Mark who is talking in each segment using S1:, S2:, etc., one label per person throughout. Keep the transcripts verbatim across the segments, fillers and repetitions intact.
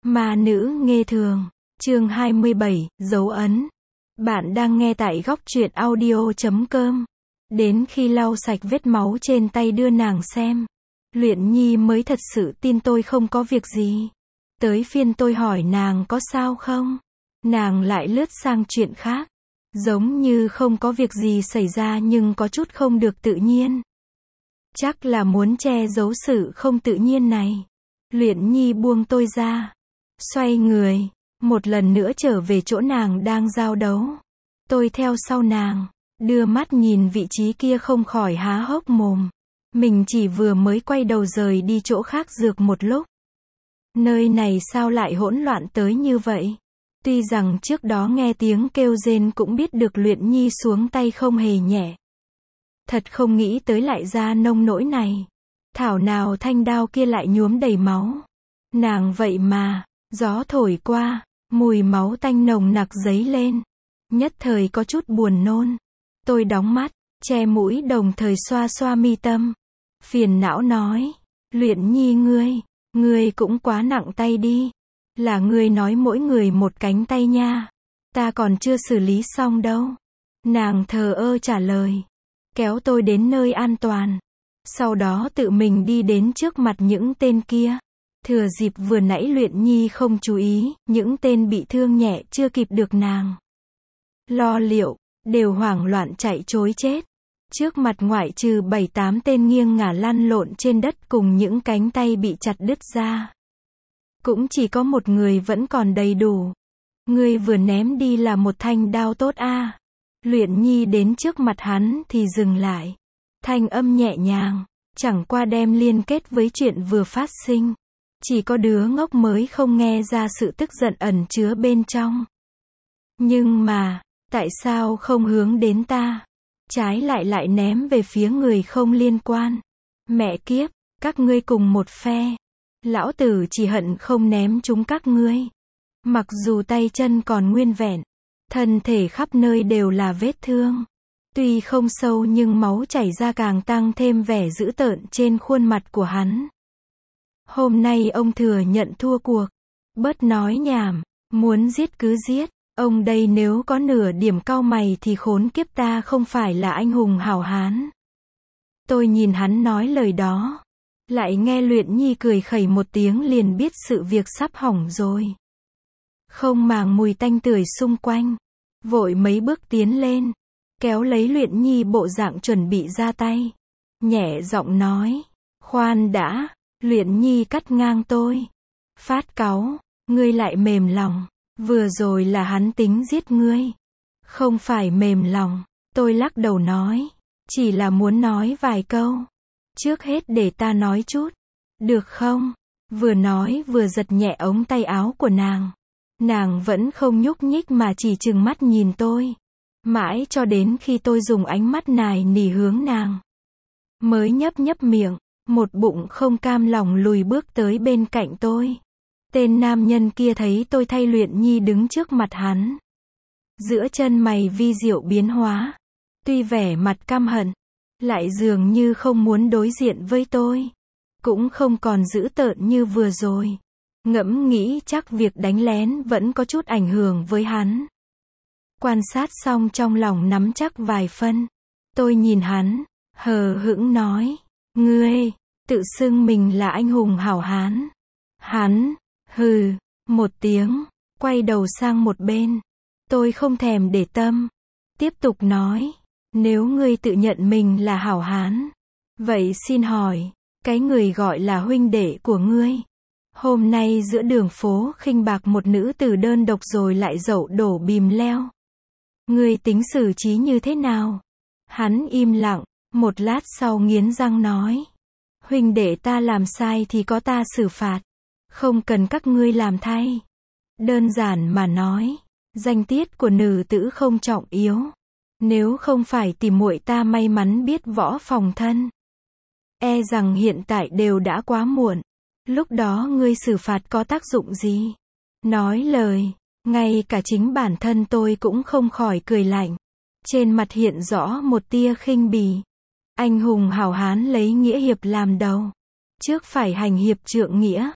S1: Ma nữ nghê thường, chương hai mươi bảy, dấu ấn. Bạn đang nghe tại góc truyện audio chấm com. Đến khi lau sạch vết máu trên tay đưa nàng xem, Luyện Nhi mới thật sự tin tôi không có việc gì. Tới phiên tôi hỏi nàng có sao không, nàng lại lướt sang chuyện khác, giống như không có việc gì xảy ra nhưng có chút không được tự nhiên. Chắc là muốn che giấu sự không tự nhiên này. Luyện Nhi buông tôi ra, xoay người, một lần nữa trở về chỗ nàng đang giao đấu. Tôi theo sau nàng, đưa mắt nhìn vị trí kia không khỏi há hốc mồm. Mình chỉ vừa mới quay đầu rời đi chỗ khác dược một lúc. Nơi này sao lại hỗn loạn tới như vậy? Tuy rằng trước đó nghe tiếng kêu rên cũng biết được Luyện Nhi xuống tay không hề nhẹ. Thật không nghĩ tới lại ra nông nỗi này. Thảo nào thanh đao kia lại nhuốm đầy máu. Nàng vậy mà, gió thổi qua, mùi máu tanh nồng nặc dấy lên. Nhất thời có chút buồn nôn. Tôi đóng mắt, che mũi đồng thời xoa xoa mi tâm. Phiền não nói, Luyện Nhi ngươi, ngươi cũng quá nặng tay đi. Là ngươi nói mỗi người một cánh tay nha. Ta còn chưa xử lý xong đâu. Nàng thờ ơ trả lời, kéo tôi đến nơi an toàn. Sau đó tự mình đi đến trước mặt những tên kia. Thừa dịp vừa nãy Luyện Nhi không chú ý, những tên bị thương nhẹ chưa kịp được nàng lo liệu, đều hoảng loạn chạy trối chết. Trước mặt ngoại trừ bảy tám tên nghiêng ngả lăn lộn trên đất cùng những cánh tay bị chặt đứt ra, cũng chỉ có một người vẫn còn đầy đủ. Người vừa ném đi là một thanh đao tốt a. À. Luyện Nhi đến trước mặt hắn thì dừng lại. Thanh âm nhẹ nhàng, chẳng qua đem liên kết với chuyện vừa phát sinh. Chỉ có đứa ngốc mới không nghe ra sự tức giận ẩn chứa bên trong. Nhưng mà, tại sao không hướng đến ta? Trái lại lại ném về phía người không liên quan. Mẹ kiếp, các ngươi cùng một phe. Lão tử chỉ hận không ném chúng các ngươi. Mặc dù tay chân còn nguyên vẹn, thân thể khắp nơi đều là vết thương. Tuy không sâu nhưng máu chảy ra càng tăng thêm vẻ dữ tợn trên khuôn mặt của hắn. Hôm nay ông thừa nhận thua cuộc. Bớt nói nhảm, muốn giết cứ giết. Ông đây nếu có nửa điểm cau mày thì khốn kiếp ta không phải là anh hùng hảo hán. Tôi nhìn hắn nói lời đó. Lại nghe Luyện Nhi cười khẩy một tiếng liền biết sự việc sắp hỏng rồi. Không màng mùi tanh tưởi xung quanh. Vội mấy bước tiến lên. Kéo lấy Luyện Nhi bộ dạng chuẩn bị ra tay. Nhẹ giọng nói. Khoan đã. Luyện Nhi cắt ngang tôi. Phát cáu. Ngươi lại mềm lòng. Vừa rồi là hắn tính giết ngươi. Không phải mềm lòng. Tôi lắc đầu nói. Chỉ là muốn nói vài câu. Trước hết để ta nói chút. Được không? Vừa nói vừa giật nhẹ ống tay áo của nàng. Nàng vẫn không nhúc nhích mà chỉ trừng mắt nhìn tôi. Mãi cho đến khi tôi dùng ánh mắt nài nỉ hướng nàng, mới nhấp nhấp miệng, một bụng không cam lòng lùi bước tới bên cạnh tôi. Tên nam nhân kia thấy tôi thay Luyện Nhi đứng trước mặt hắn. Giữa chân mày vi diệu biến hóa. Tuy vẻ mặt căm hận, lại dường như không muốn đối diện với tôi. Cũng không còn dữ tợn như vừa rồi. Ngẫm nghĩ chắc việc đánh lén vẫn có chút ảnh hưởng với hắn. Quan sát xong trong lòng nắm chắc vài phân. Tôi nhìn hắn, hờ hững nói. Ngươi, tự xưng mình là anh hùng hảo hán. Hắn, hừ, một tiếng, quay đầu sang một bên. Tôi không thèm để tâm. Tiếp tục nói. Nếu ngươi tự nhận mình là hảo hán, vậy xin hỏi, cái người gọi là huynh đệ của ngươi, hôm nay giữa đường phố khinh bạc một nữ tử đơn độc rồi lại dậu đổ bìm leo. Ngươi tính xử trí như thế nào? Hắn im lặng, một lát sau nghiến răng nói. Huynh đệ ta làm sai thì có ta xử phạt. Không cần các ngươi làm thay. Đơn giản mà nói, danh tiết của nữ tử không trọng yếu. Nếu không phải tìm muội ta may mắn biết võ phòng thân, e rằng hiện tại đều đã quá muộn. Lúc đó ngươi xử phạt có tác dụng gì? Nói lời, ngay cả chính bản thân tôi cũng không khỏi cười lạnh. Trên mặt hiện rõ một tia khinh bỉ. Anh hùng hảo hán lấy nghĩa hiệp làm đầu. Trước phải hành hiệp trượng nghĩa.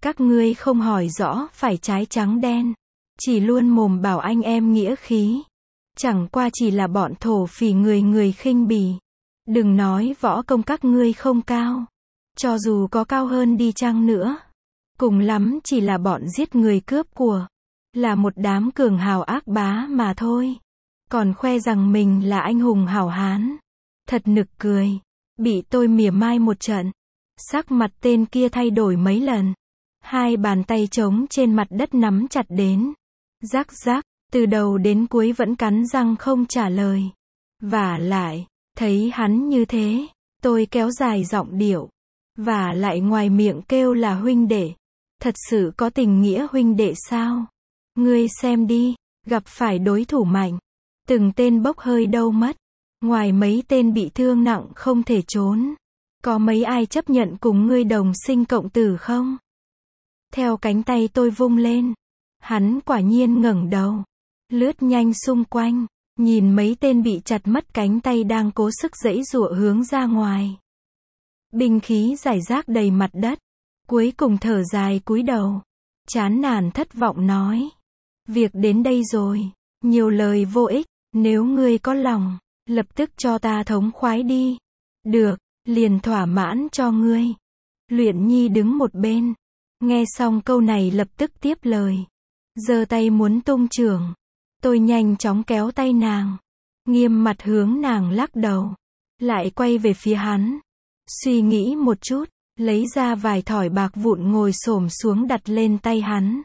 S1: Các ngươi không hỏi rõ phải trái trắng đen. Chỉ luôn mồm bảo anh em nghĩa khí. Chẳng qua chỉ là bọn thổ phỉ người người khinh bỉ. Đừng nói võ công các ngươi không cao. Cho dù có cao hơn đi chăng nữa. Cùng lắm chỉ là bọn giết người cướp của. Là một đám cường hào ác bá mà thôi. Còn khoe rằng mình là anh hùng hảo hán. Thật nực cười. Bị tôi mỉa mai một trận. Sắc mặt tên kia thay đổi mấy lần. Hai bàn tay trống trên mặt đất nắm chặt đến. Rắc rắc, từ đầu đến cuối vẫn cắn răng không trả lời. Vả lại, thấy hắn như thế, tôi kéo dài giọng điệu. Vả lại ngoài miệng kêu là huynh đệ. Thật sự có tình nghĩa huynh đệ sao? Ngươi xem đi, gặp phải đối thủ mạnh. Từng tên bốc hơi đâu mất. Ngoài mấy tên bị thương nặng không thể trốn. Có mấy ai chấp nhận cùng ngươi đồng sinh cộng tử không? Theo cánh tay tôi vung lên. Hắn quả nhiên ngẩng đầu. Lướt nhanh xung quanh. Nhìn mấy tên bị chặt mất cánh tay đang cố sức giãy giụa hướng ra ngoài. Binh khí rải rác đầy mặt đất. Cuối cùng thở dài cúi đầu. Chán nản thất vọng nói. Việc đến đây rồi. Nhiều lời vô ích. Nếu ngươi có lòng, lập tức cho ta thống khoái đi. Được, liền thỏa mãn cho ngươi. Luyện Nhi đứng một bên. Nghe xong câu này lập tức tiếp lời. Giơ tay muốn tung chưởng. Tôi nhanh chóng kéo tay nàng. Nghiêm mặt hướng nàng lắc đầu. Lại quay về phía hắn. Suy nghĩ một chút. Lấy ra vài thỏi bạc vụn ngồi xổm xuống đặt lên tay hắn.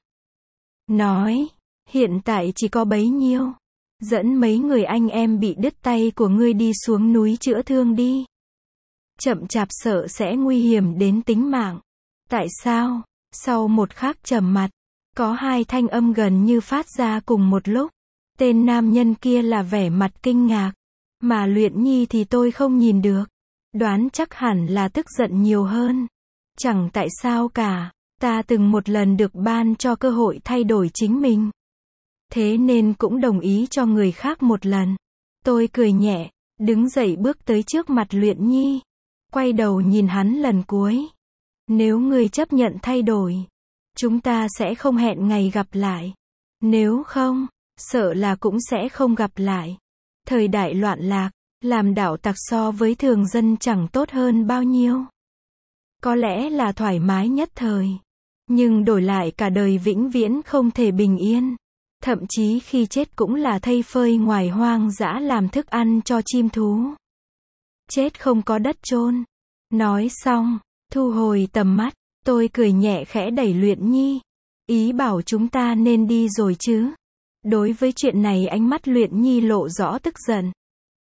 S1: Nói. Hiện tại chỉ có bấy nhiêu. Dẫn mấy người anh em bị đứt tay của ngươi đi xuống núi chữa thương đi. Chậm chạp sợ sẽ nguy hiểm đến tính mạng. Tại sao? Sau một khắc trầm mặt, có hai thanh âm gần như phát ra cùng một lúc. Tên nam nhân kia là vẻ mặt kinh ngạc. Mà Luyện Nhi thì tôi không nhìn được. Đoán chắc hẳn là tức giận nhiều hơn. Chẳng tại sao cả. Ta từng một lần được ban cho cơ hội thay đổi chính mình. Thế nên cũng đồng ý cho người khác một lần. Tôi cười nhẹ, đứng dậy bước tới trước mặt Luyện Nhi. Quay đầu nhìn hắn lần cuối. Nếu ngươi chấp nhận thay đổi, chúng ta sẽ không hẹn ngày gặp lại. Nếu không, sợ là cũng sẽ không gặp lại. Thời đại loạn lạc, làm đạo tặc so với thường dân chẳng tốt hơn bao nhiêu. Có lẽ là thoải mái nhất thời. Nhưng đổi lại cả đời vĩnh viễn không thể bình yên. Thậm chí khi chết cũng là thây phơi ngoài hoang dã làm thức ăn cho chim thú. Chết không có đất chôn. Nói xong, thu hồi tầm mắt, tôi cười nhẹ khẽ đẩy Luyện Nhi. Ý bảo chúng ta nên đi rồi chứ. Đối với chuyện này ánh mắt Luyện Nhi lộ rõ tức giận.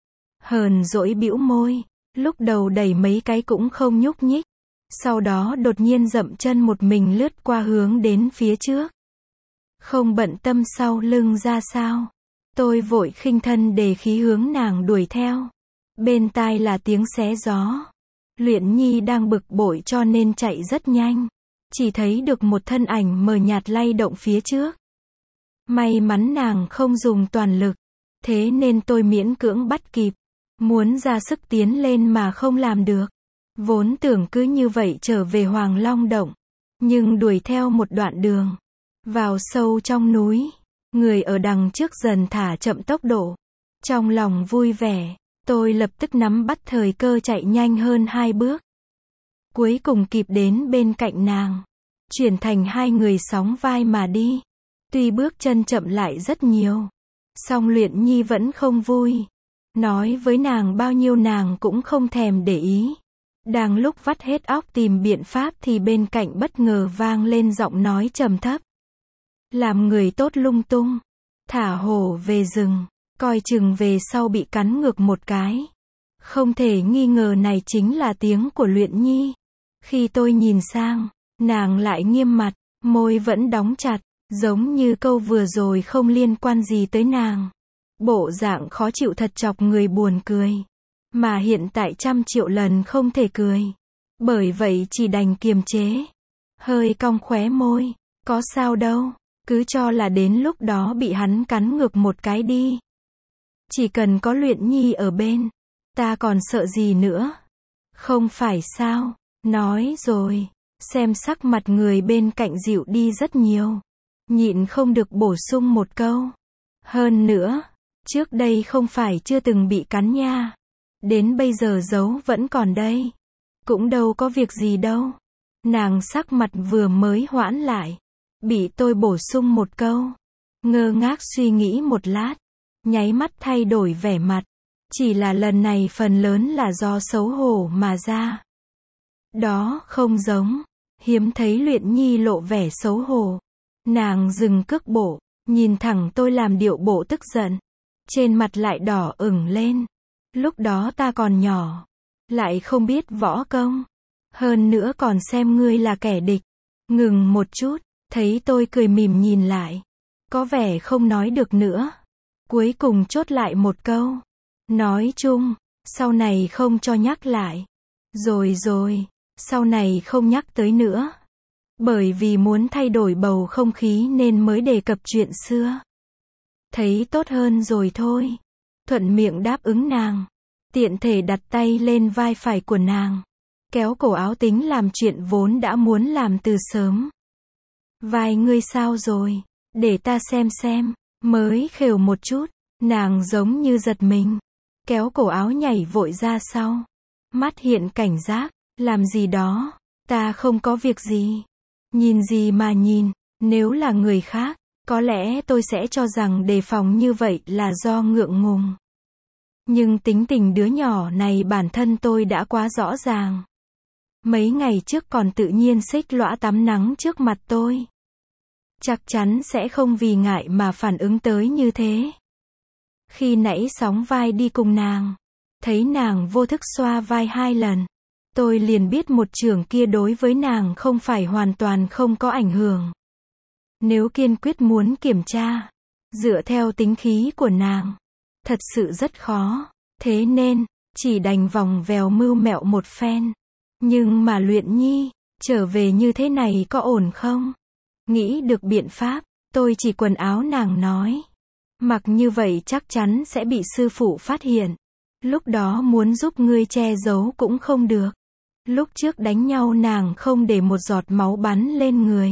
S1: Hờn dỗi bĩu môi, lúc đầu đẩy mấy cái cũng không nhúc nhích. Sau đó đột nhiên dậm chân một mình lướt qua hướng đến phía trước. Không bận tâm sau lưng ra sao. Tôi vội khinh thân để khí hướng nàng đuổi theo. Bên tai là tiếng xé gió. Luyện Nhi đang bực bội cho nên chạy rất nhanh. Chỉ thấy được một thân ảnh mờ nhạt lay động phía trước. May mắn nàng không dùng toàn lực. Thế nên tôi miễn cưỡng bắt kịp. Muốn ra sức tiến lên mà không làm được. Vốn tưởng cứ như vậy trở về Hoàng Long Động. Nhưng đuổi theo một đoạn đường. Vào sâu trong núi. Người ở đằng trước dần thả chậm tốc độ. Trong lòng vui vẻ. Tôi lập tức nắm bắt thời cơ chạy nhanh hơn hai bước. Cuối cùng kịp đến bên cạnh nàng. Chuyển thành hai người sóng vai mà đi. Tuy bước chân chậm lại rất nhiều. Song Luyện Nhi vẫn không vui. Nói với nàng bao nhiêu nàng cũng không thèm để ý. Đang lúc vắt hết óc tìm biện pháp thì bên cạnh bất ngờ vang lên giọng nói trầm thấp. Làm người tốt lung tung. Thả hổ về rừng. Coi chừng về sau bị cắn ngược một cái. Không thể nghi ngờ này chính là tiếng của Luyện Nhi. Khi tôi nhìn sang, nàng lại nghiêm mặt, môi vẫn đóng chặt, giống như câu vừa rồi không liên quan gì tới nàng. Bộ dạng khó chịu thật chọc người buồn cười. Mà hiện tại trăm triệu lần không thể cười. Bởi vậy chỉ đành kiềm chế. Hơi cong khóe môi, có sao đâu, cứ cho là đến lúc đó bị hắn cắn ngược một cái đi. Chỉ cần có Luyện Nhi ở bên, ta còn sợ gì nữa. Không phải sao, nói rồi, xem sắc mặt người bên cạnh dịu đi rất nhiều. Nhịn không được bổ sung một câu. Hơn nữa, trước đây không phải chưa từng bị cắn nha. Đến bây giờ dấu vẫn còn đây. Cũng đâu có việc gì đâu. Nàng sắc mặt vừa mới hoãn lại. Bị tôi bổ sung một câu. Ngơ ngác suy nghĩ một lát. Nháy mắt thay đổi vẻ mặt. Chỉ là lần này phần lớn là do xấu hổ mà ra. Đó không giống. Hiếm thấy Luyện Nhi lộ vẻ xấu hổ. Nàng dừng cước bộ. Nhìn thẳng tôi làm điệu bộ tức giận. Trên mặt lại đỏ ửng lên. Lúc đó ta còn nhỏ. Lại không biết võ công. Hơn nữa còn xem ngươi là kẻ địch. Ngừng một chút. Thấy tôi cười mỉm nhìn lại. Có vẻ không nói được nữa. Cuối cùng chốt lại một câu. Nói chung, sau này không cho nhắc lại. Rồi rồi, sau này không nhắc tới nữa. Bởi vì muốn thay đổi bầu không khí nên mới đề cập chuyện xưa. Thấy tốt hơn rồi thôi. Thuận miệng đáp ứng nàng. Tiện thể đặt tay lên vai phải của nàng. Kéo cổ áo tính làm chuyện vốn đã muốn làm từ sớm. Vai ngươi sao rồi? Để ta xem xem. Mới khều một chút. Nàng giống như giật mình. Kéo cổ áo nhảy vội ra sau. Mắt hiện cảnh giác. Làm gì đó? Ta không có việc gì. Nhìn gì mà nhìn. Nếu là người khác, có lẽ tôi sẽ cho rằng đề phòng như vậy là do ngượng ngùng. Nhưng tính tình đứa nhỏ này bản thân tôi đã quá rõ ràng. Mấy ngày trước còn tự nhiên xích lõa tắm nắng trước mặt tôi. Chắc chắn sẽ không vì ngại mà phản ứng tới như thế. Khi nãy sóng vai đi cùng nàng, thấy nàng vô thức xoa vai hai lần, tôi liền biết một chưởng kia đối với nàng không phải hoàn toàn không có ảnh hưởng. Nếu kiên quyết muốn kiểm tra, dựa theo tính khí của nàng, thật sự rất khó. Thế nên, chỉ đành vòng vèo mưu mẹo một phen. Nhưng mà Luyện Nhi, trở về như thế này có ổn không? Nghĩ được biện pháp, tôi chỉ quần áo nàng nói. Mặc như vậy chắc chắn sẽ bị sư phụ phát hiện. Lúc đó muốn giúp ngươi che giấu cũng không được. Lúc trước đánh nhau nàng không để một giọt máu bắn lên người.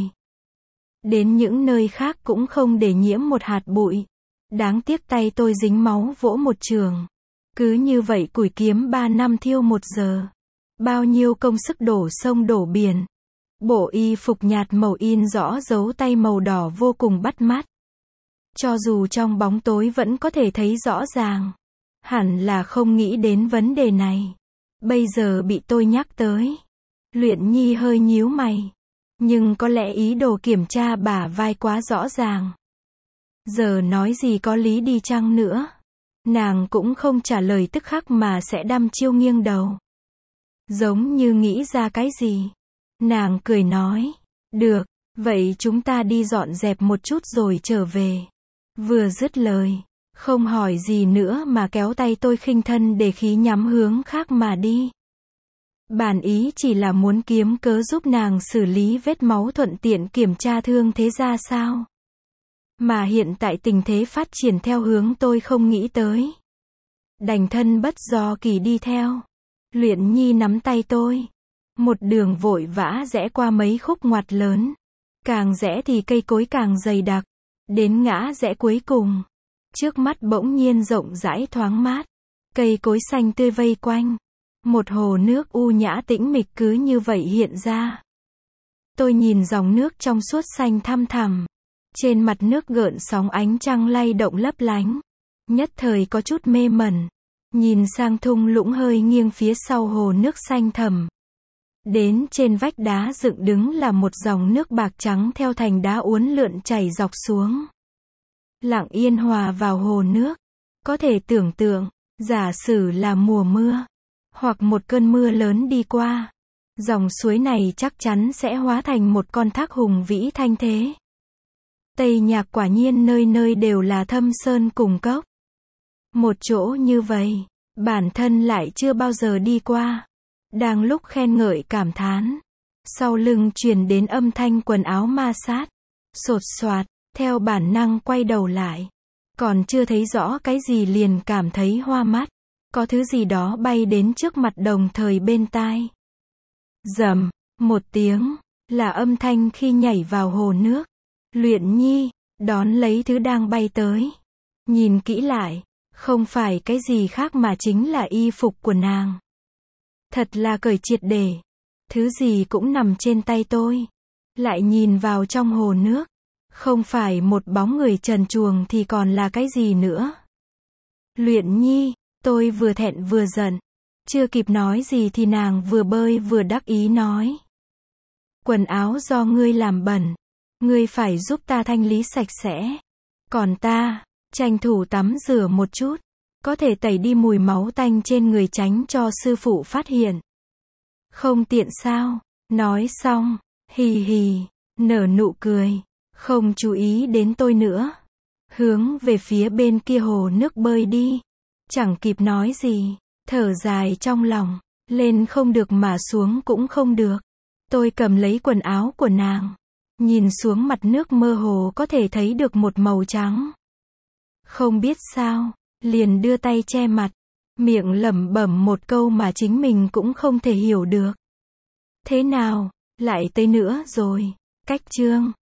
S1: Đến những nơi khác cũng không để nhiễm một hạt bụi. Đáng tiếc tay tôi dính máu vỗ một trường. Cứ như vậy củi kiếm ba năm thiêu một giờ. Bao nhiêu công sức đổ sông đổ biển. Bộ y phục nhạt màu in rõ dấu tay màu đỏ vô cùng bắt mắt. Cho dù trong bóng tối vẫn có thể thấy rõ ràng. Hẳn là không nghĩ đến vấn đề này. Bây giờ bị tôi nhắc tới. Luyện Nhi hơi nhíu mày. Nhưng có lẽ ý đồ kiểm tra bả vai quá rõ ràng. Giờ nói gì có lý đi chăng nữa. Nàng cũng không trả lời tức khắc mà sẽ đăm chiêu nghiêng đầu. Giống như nghĩ ra cái gì. Nàng cười nói. Được, vậy chúng ta đi dọn dẹp một chút rồi trở về. Vừa dứt lời, không hỏi gì nữa mà kéo tay tôi khinh thân để khí nhắm hướng khác mà đi. Bản ý chỉ là muốn kiếm cớ giúp nàng xử lý vết máu thuận tiện kiểm tra thương thế ra sao. Mà hiện tại tình thế phát triển theo hướng tôi không nghĩ tới. Đành thân bất do kỳ đi theo. Luyện Nhi nắm tay tôi. Một đường vội vã rẽ qua mấy khúc ngoặt lớn. Càng rẽ thì cây cối càng dày đặc. Đến ngã rẽ cuối cùng. Trước mắt bỗng nhiên rộng rãi thoáng mát. Cây cối xanh tươi vây quanh. Một hồ nước u nhã tĩnh mịch cứ như vậy hiện ra. Tôi nhìn dòng nước trong suốt xanh thăm thẳm. Trên mặt nước gợn sóng ánh trăng lay động lấp lánh. Nhất thời có chút mê mẩn. Nhìn sang thung lũng hơi nghiêng phía sau hồ nước xanh thẳm. Đến trên vách đá dựng đứng là một dòng nước bạc trắng theo thành đá uốn lượn chảy dọc xuống. Lặng yên hòa vào hồ nước. Có thể tưởng tượng, giả sử là mùa mưa, hoặc một cơn mưa lớn đi qua. Dòng suối này chắc chắn sẽ hóa thành một con thác hùng vĩ thanh thế. Tây Nhạc quả nhiên nơi nơi đều là thâm sơn cùng cốc. Một chỗ như vậy, bản thân lại chưa bao giờ đi qua. Đang lúc khen ngợi cảm thán, sau lưng truyền đến âm thanh quần áo ma sát. Sột soạt, theo bản năng quay đầu lại. Còn chưa thấy rõ cái gì liền cảm thấy hoa mắt. Có thứ gì đó bay đến trước mặt đồng thời bên tai. Rầm, Một tiếng, là âm thanh khi nhảy vào hồ nước. Luyện Nhi, đón lấy thứ đang bay tới. Nhìn kỹ lại, không phải cái gì khác mà chính là y phục của nàng. Thật là cởi triệt để. Thứ gì cũng nằm trên tay tôi. Lại nhìn vào trong hồ nước. Không phải một bóng người trần truồng thì còn là cái gì nữa. Luyện Nhi, tôi vừa thẹn vừa giận. Chưa kịp nói gì thì nàng vừa bơi vừa đắc ý nói. Quần áo do ngươi làm bẩn. Ngươi phải giúp ta thanh lý sạch sẽ. Còn ta, tranh thủ tắm rửa một chút. Có thể tẩy đi mùi máu tanh trên người tránh cho sư phụ phát hiện. Không tiện sao? Nói xong, hì hì, nở nụ cười. Không chú ý đến tôi nữa. Hướng về phía bên kia hồ nước bơi đi. Chẳng kịp nói gì. Thở dài trong lòng. Lên không được mà xuống cũng không được. Tôi cầm lấy quần áo của nàng. Nhìn xuống mặt nước mơ hồ có thể thấy được một màu trắng. Không biết sao, liền đưa tay che mặt. Miệng lẩm bẩm một câu mà chính mình cũng không thể hiểu được. Thế nào, lại tới nữa rồi. Cách chương